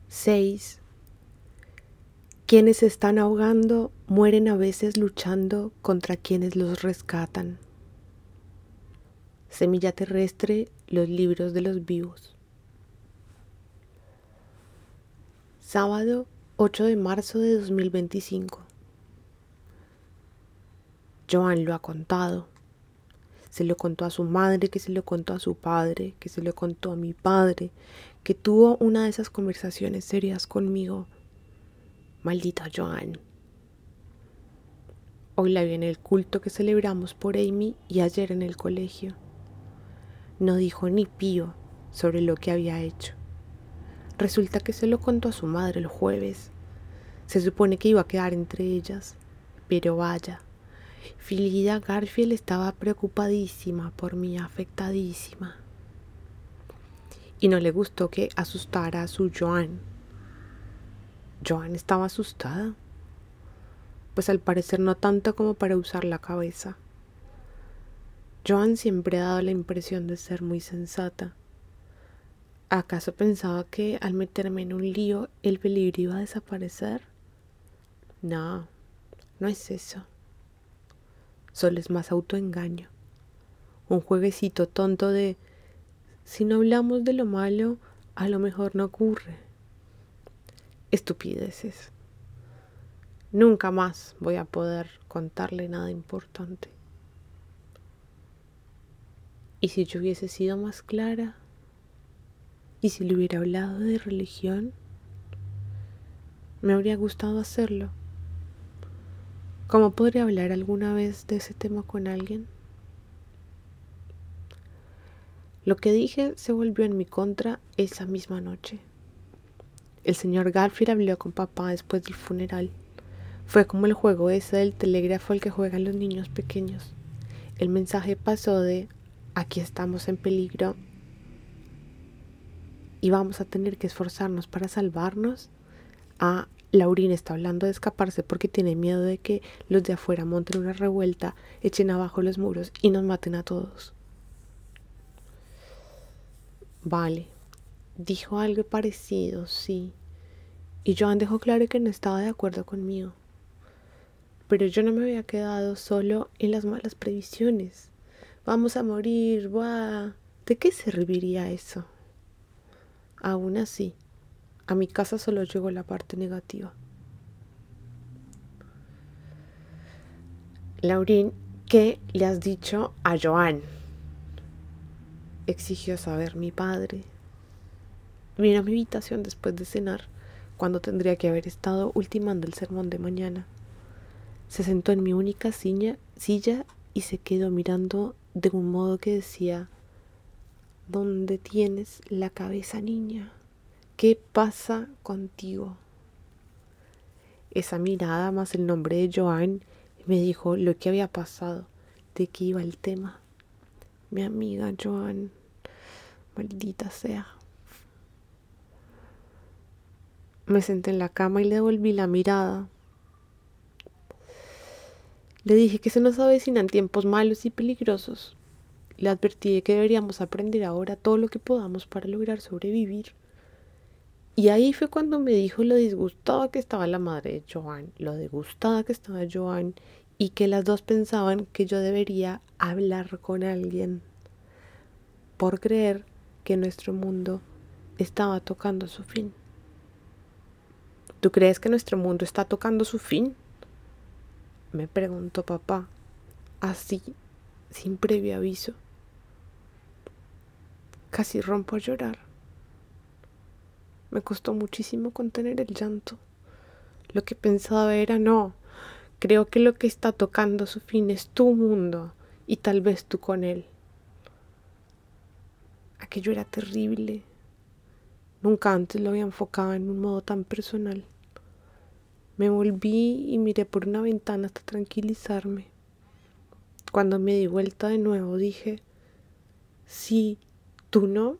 6. Quienes se están ahogando mueren a veces luchando contra quienes los rescatan. Semilla terrestre, los libros de los vivos. Sábado 8 de marzo de 2025. Joan lo ha contado. Se lo contó a su madre, que se lo contó a su padre, que se lo contó a mi padre, que tuvo una de esas conversaciones serias conmigo. Maldita Joan. Hoy la vi en el culto que celebramos por Amy y ayer en el colegio. No dijo ni pío sobre lo que había hecho. Resulta que se lo contó a su madre el jueves. Se supone que iba a quedar entre ellas, pero vaya. Philida Garfield estaba preocupadísima por mí, afectadísima. Y no le gustó que asustara a su Joan. Joan estaba asustada. Pues al parecer no tanto como para usar la cabeza. Joan siempre ha dado la impresión de ser muy sensata. ¿Acaso pensaba que al meterme en un lío el peligro iba a desaparecer? No, no es eso. Solo es más autoengaño. Un jueguecito tonto de si no hablamos de lo malo, a lo mejor no ocurre. Estupideces. Nunca más voy a poder contarle nada importante. ¿Y si yo hubiese sido más clara? ¿Y si le hubiera hablado de religión? Me habría gustado hacerlo. ¿Cómo podría hablar alguna vez de ese tema con alguien? Lo que dije se volvió en mi contra esa misma noche. El señor Garfield habló con papá después del funeral. Fue como el juego ese del telégrafo al que juegan los niños pequeños. El mensaje pasó de aquí estamos en peligro y vamos a tener que esforzarnos para salvarnos a Laurín está hablando de escaparse porque tiene miedo de que los de afuera monten una revuelta, echen abajo los muros y nos maten a todos. Vale, dijo algo parecido, sí. Y Joan dejó claro que no estaba de acuerdo conmigo. Pero yo no me había quedado solo en las malas previsiones. Vamos a morir, ¡buah! ¿De qué serviría eso? Aún así, a mi casa solo llegó la parte negativa. Laurín, ¿qué le has dicho a Joan? Exigió saber mi padre. Vino a mi habitación después de cenar, cuando tendría que haber estado ultimando el sermón de mañana. Se sentó en mi única silla y se quedó mirando de un modo que decía: ¿dónde tienes la cabeza, niña? ¿Qué pasa contigo? Esa mirada más el nombre de Joan me dijo lo que había pasado, de qué iba el tema. Mi amiga Joan, maldita sea. Me senté en la cama y le devolví la mirada. Le dije que se nos avecinan tiempos malos y peligrosos. Le advertí de que deberíamos aprender ahora todo lo que podamos para lograr sobrevivir. Y ahí fue cuando me dijo lo disgustada que estaba la madre de Joan, lo disgustada que estaba Joan, y que las dos pensaban que yo debería hablar con alguien por creer que nuestro mundo estaba tocando su fin. ¿Tú crees que nuestro mundo está tocando su fin?, me preguntó papá, así, sin previo aviso. Casi rompo a llorar. Me costó muchísimo contener el llanto. Lo que pensaba era: no, creo que lo que está tocando su fin es tu mundo y tal vez tú con él. Aquello era terrible. Nunca antes lo había enfocado en un modo tan personal. Me volví y miré por una ventana hasta tranquilizarme. Cuando me di vuelta de nuevo dije: sí, ¿tú no?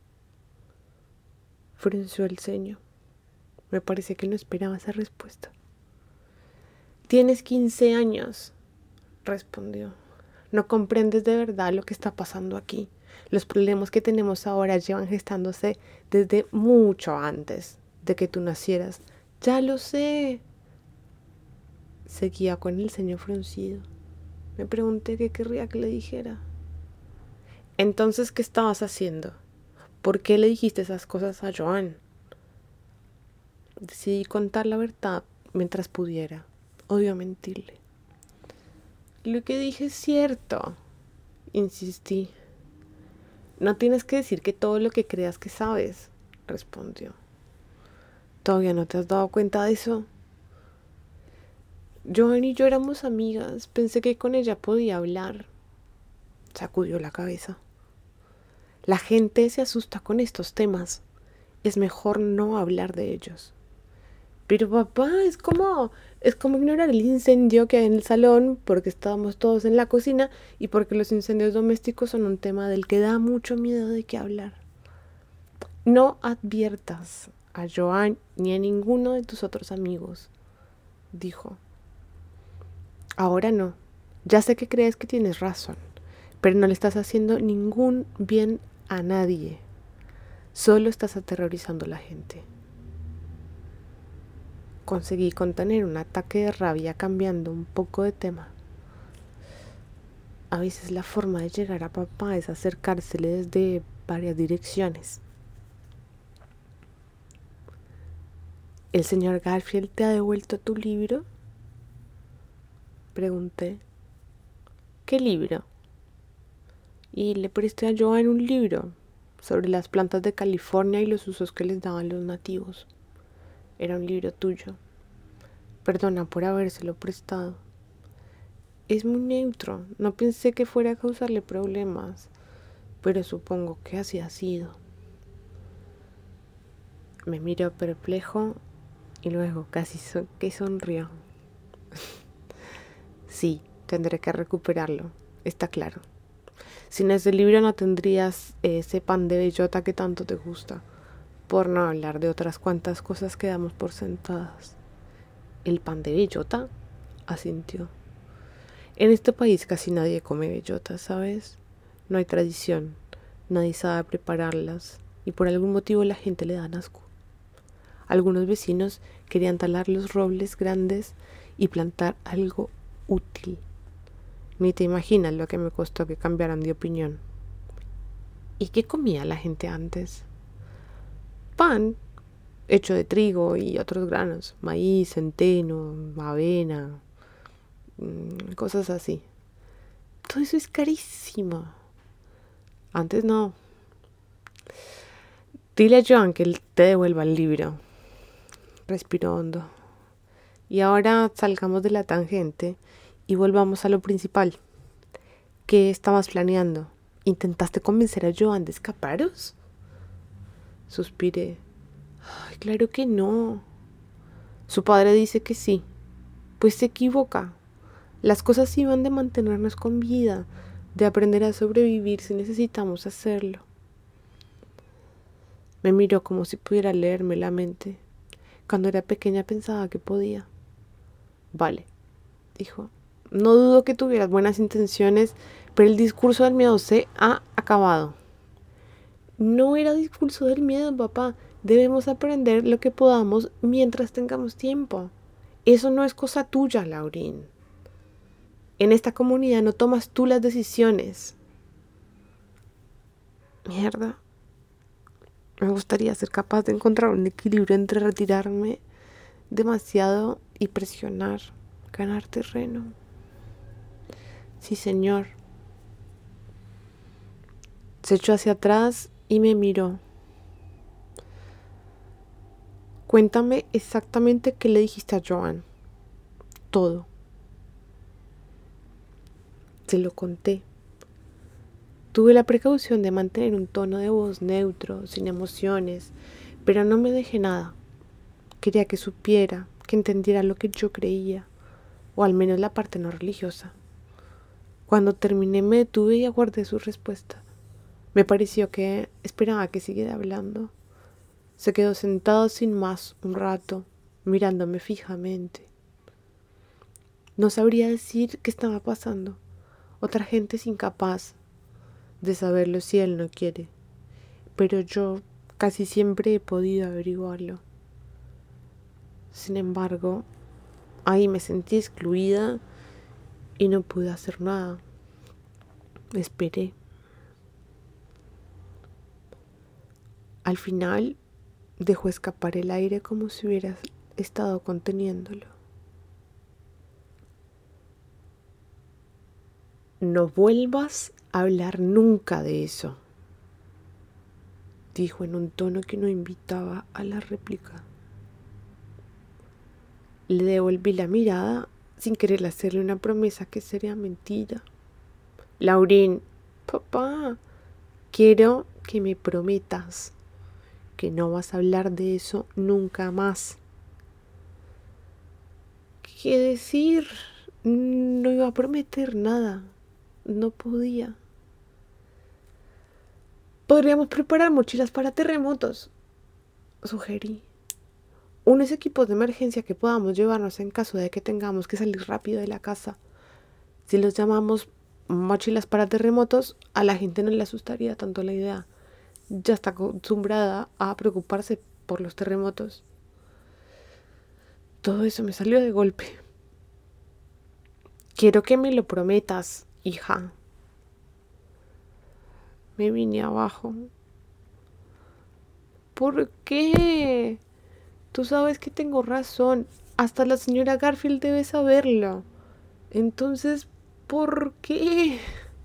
Frunció el ceño. Me parece que no esperaba esa respuesta. Tienes 15 años, respondió. No comprendes de verdad lo que está pasando aquí. Los problemas que tenemos ahora llevan gestándose desde mucho antes de que tú nacieras. Ya lo sé. Seguía con el ceño fruncido. Me pregunté qué querría que le dijera. Entonces, ¿qué estabas haciendo? ¿Por qué le dijiste esas cosas a Joan? Decidí contar la verdad mientras pudiera. Odio mentirle. Lo que dije es cierto, insistí. No tienes que decir que todo lo que creas que sabes, respondió. ¿Todavía no te has dado cuenta de eso? Joan y yo éramos amigas. Pensé que con ella podía hablar. Sacudió la cabeza. La gente se asusta con estos temas. Es mejor no hablar de ellos. Pero papá, es como ignorar el incendio que hay en el salón porque estábamos todos en la cocina y porque los incendios domésticos son un tema del que da mucho miedo de qué hablar. No adviertas a Joan ni a ninguno de tus otros amigos, dijo. Ahora no. Ya sé que crees que tienes razón, pero no le estás haciendo ningún bien a nadie. Solo estás aterrorizando a la gente. Conseguí contener un ataque de rabia cambiando un poco de tema. A veces la forma de llegar a papá es acercársele desde varias direcciones. ¿El señor Garfield te ha devuelto tu libro? Pregunté. ¿Qué libro? Y le presté a Joan un libro sobre las plantas de California y los usos que les daban los nativos. Era un libro tuyo. Perdona por habérselo prestado. Es muy neutro. No pensé que fuera a causarle problemas, pero supongo que así ha sido. Me miró perplejo y luego casi que sonrió. Sí, tendré que recuperarlo, está claro. Sin ese libro no tendrías ese pan de bellota que tanto te gusta, por no hablar de otras cuantas cosas que damos por sentadas. ¿El pan de bellota? Asintió. En este país casi nadie come bellotas, ¿sabes? No hay tradición, nadie sabe prepararlas y por algún motivo la gente le da asco. Algunos vecinos querían talar los robles grandes y plantar algo útil. Ni te imaginas lo que me costó que cambiaran de opinión. ¿Y qué comía la gente antes? Pan, hecho de trigo y otros granos, maíz, centeno, avena, cosas así. Todo eso es carísimo. Antes no. Dile a Joan que él te devuelva el libro. Respiró hondo. Y ahora salgamos de la tangente y volvamos a lo principal. ¿Qué estabas planeando? ¿Intentaste convencer a Joan de escaparos? Suspiré. Ay, claro que no. Su padre dice que sí. Pues se equivoca. Las cosas iban de mantenernos con vida, de aprender a sobrevivir si necesitamos hacerlo. Me miró como si pudiera leerme la mente. Cuando era pequeña pensaba que podía. Vale, dijo. No dudo que tuvieras buenas intenciones, pero el discurso del miedo se ha acabado. No era discurso del miedo, papá. Debemos aprender lo que podamos mientras tengamos tiempo. Eso no es cosa tuya, Laurín. En esta comunidad no tomas tú las decisiones. Mierda. Me gustaría ser capaz de encontrar un equilibrio entre retirarme demasiado y presionar, ganar terreno. Sí, señor. Se echó hacia atrás y me miró. Cuéntame exactamente qué le dijiste a Joan. Todo. Se lo conté. Tuve la precaución de mantener un tono de voz neutro, sin emociones, pero no me dejé nada. Quería que supiera, que entendiera lo que yo creía, o al menos la parte no religiosa. Cuando terminé me detuve y aguardé su respuesta. Me pareció que esperaba que siguiera hablando. Se quedó sentado sin más un rato, mirándome fijamente. No sabría decir qué estaba pasando. Otra gente es incapaz de saberlo si él no quiere, pero yo casi siempre he podido averiguarlo. Sin embargo, ahí me sentí excluida y no pude hacer nada. Esperé. Al final, dejó escapar el aire como si hubiera estado conteniéndolo. No vuelvas a hablar nunca de eso, dijo en un tono que no invitaba a la réplica. Le devolví la mirada sin querer hacerle una promesa que sería mentira. Laurín, papá, quiero que me prometas que no vas a hablar de eso nunca más. ¿Qué decir? No iba a prometer nada. No podía. Podríamos preparar mochilas para terremotos, sugerí. Unos equipos de emergencia que podamos llevarnos en caso de que tengamos que salir rápido de la casa. Si los llamamos mochilas para terremotos, a la gente no le asustaría tanto la idea. Ya está acostumbrada a preocuparse por los terremotos. Todo eso me salió de golpe. Quiero que me lo prometas, hija. Me vine abajo. ¿Por qué? Tú sabes que tengo razón. Hasta la señora Garfield debe saberlo. Entonces, ¿por qué?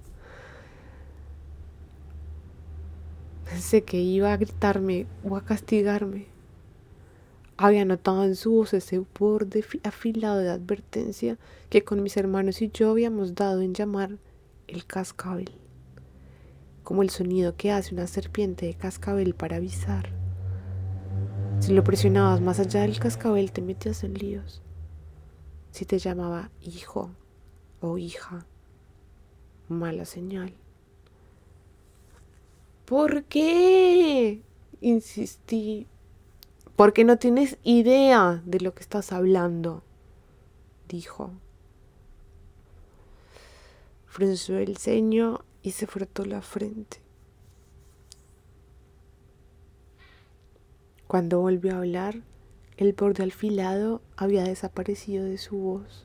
Pensé que iba a gritarme o a castigarme. Había notado en su voz ese borde afilado de advertencia que con mis hermanos y yo habíamos dado en llamar el cascabel, como el sonido que hace una serpiente de cascabel para avisar. Si lo presionabas más allá del cascabel te metías en líos. Si te llamaba hijo o hija, mala señal. ¿Por qué? Insistí. Porque no tienes idea de lo que estás hablando, dijo. Frunció el ceño y se frotó la frente. Cuando volvió a hablar, el borde afilado había desaparecido de su voz.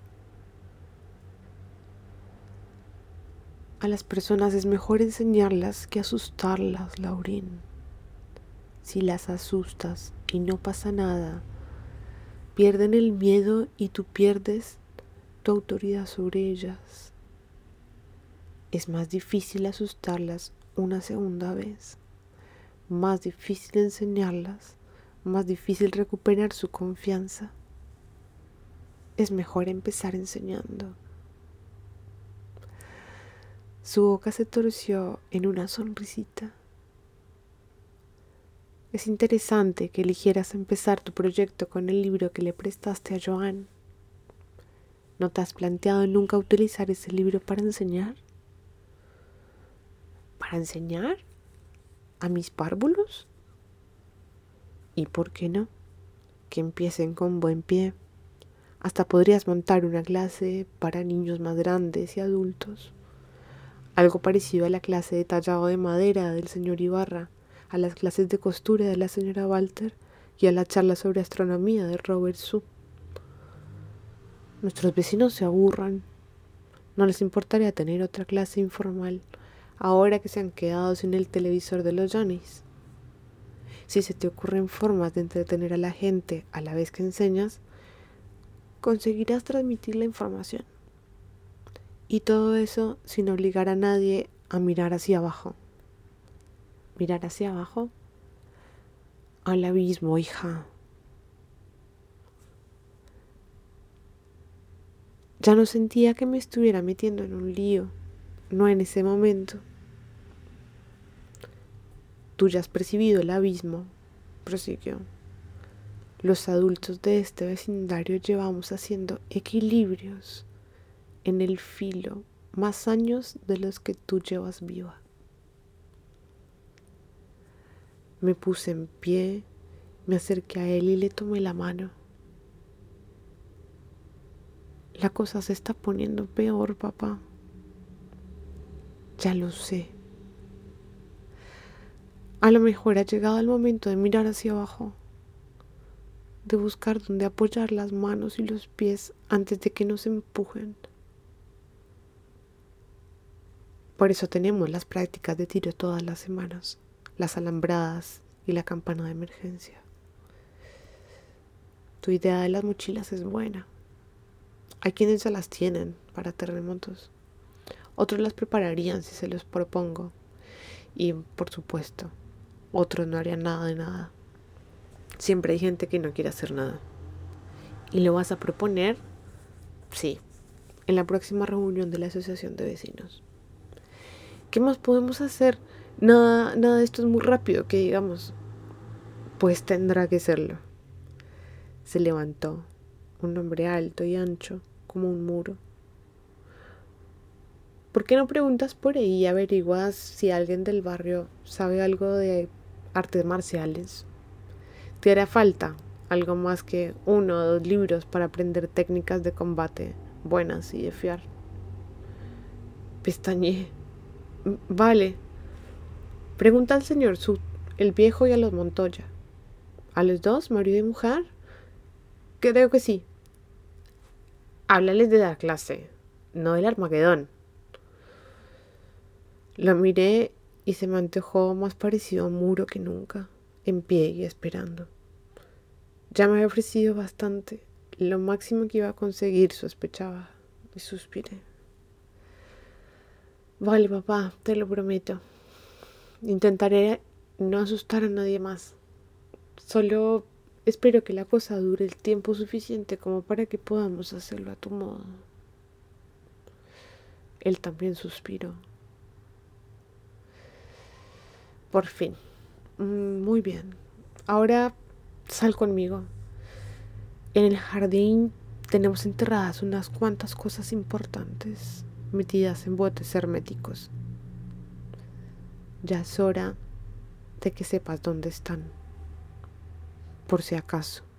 A las personas es mejor enseñarlas que asustarlas, Laurín. Si las asustas y no pasa nada, pierden el miedo y tú pierdes tu autoridad sobre ellas. Es más difícil asustarlas una segunda vez, más difícil enseñarlas, más difícil recuperar su confianza. Es mejor empezar enseñando. Su boca se torció en una sonrisita. Es interesante que eligieras empezar tu proyecto con el libro que le prestaste a Joan. ¿No te has planteado nunca utilizar ese libro para enseñar? ¿Para enseñar? ¿A mis párvulos? ¿Y por qué no? Que empiecen con buen pie. Hasta podrías montar una clase para niños más grandes y adultos. Algo parecido a la clase de tallado de madera del señor Ibarra, a las clases de costura de la señora Walter y a la charla sobre astronomía de Robert Su. Nuestros vecinos se aburran. No les importaría tener otra clase informal ahora que se han quedado sin el televisor de los Johnnies. Si se te ocurren formas de entretener a la gente a la vez que enseñas, conseguirás transmitir la información. Y todo eso sin obligar a nadie a mirar hacia abajo. ¿Mirar hacia abajo? Al abismo, hija. Ya no sentía que me estuviera metiendo en un lío, no en ese momento. Tú ya has percibido el abismo, prosiguió. Los adultos de este vecindario llevamos haciendo equilibrios en el filo más años de los que tú llevas viva. Me puse en pie, me acerqué a él y le tomé la mano. La cosa se está poniendo peor, papá. Ya lo sé. A lo mejor ha llegado el momento de mirar hacia abajo. de buscar dónde apoyar las manos y los pies antes de que nos empujen. Por eso tenemos las prácticas de tiro todas las semanas, las alambradas y la campana de emergencia. Tu idea de las mochilas es buena. Hay quienes ya las tienen para terremotos. Otros las prepararían si se los propongo. Y, por supuesto, otros no harían nada de nada. Siempre hay gente que no quiere hacer nada. ¿Y lo vas a proponer? Sí, en la próxima reunión de la asociación de vecinos. ¿Qué más podemos hacer? Nada de esto es muy rápido, que digamos. Pues tendrá que serlo. Se levantó, un hombre alto y ancho, como un muro. ¿Por qué no preguntas por ahí y averiguas si alguien del barrio sabe algo de artes marciales? Te hará falta algo más que 1 o 2 libros para aprender técnicas de combate buenas y de fiar. Pestañeé. Vale. Pregunta al señor Sud, el viejo, y a los Montoya. ¿A los dos, marido y mujer? Creo que sí. Háblales de la clase, no del Armagedón. Lo miré y se me antojó más parecido a un muro que nunca, en pie y esperando. Ya me había ofrecido bastante, lo máximo que iba a conseguir, sospechaba, y suspiré. Vale, papá, te lo prometo. Intentaré no asustar a nadie más. Solo espero que la cosa dure el tiempo suficiente como para que podamos hacerlo a tu modo. Él también suspiró. Por fin. Muy bien. Ahora sal conmigo. En el jardín tenemos enterradas unas cuantas cosas importantes, metidas en botes herméticos. Ya es hora de que sepas dónde están, por si acaso.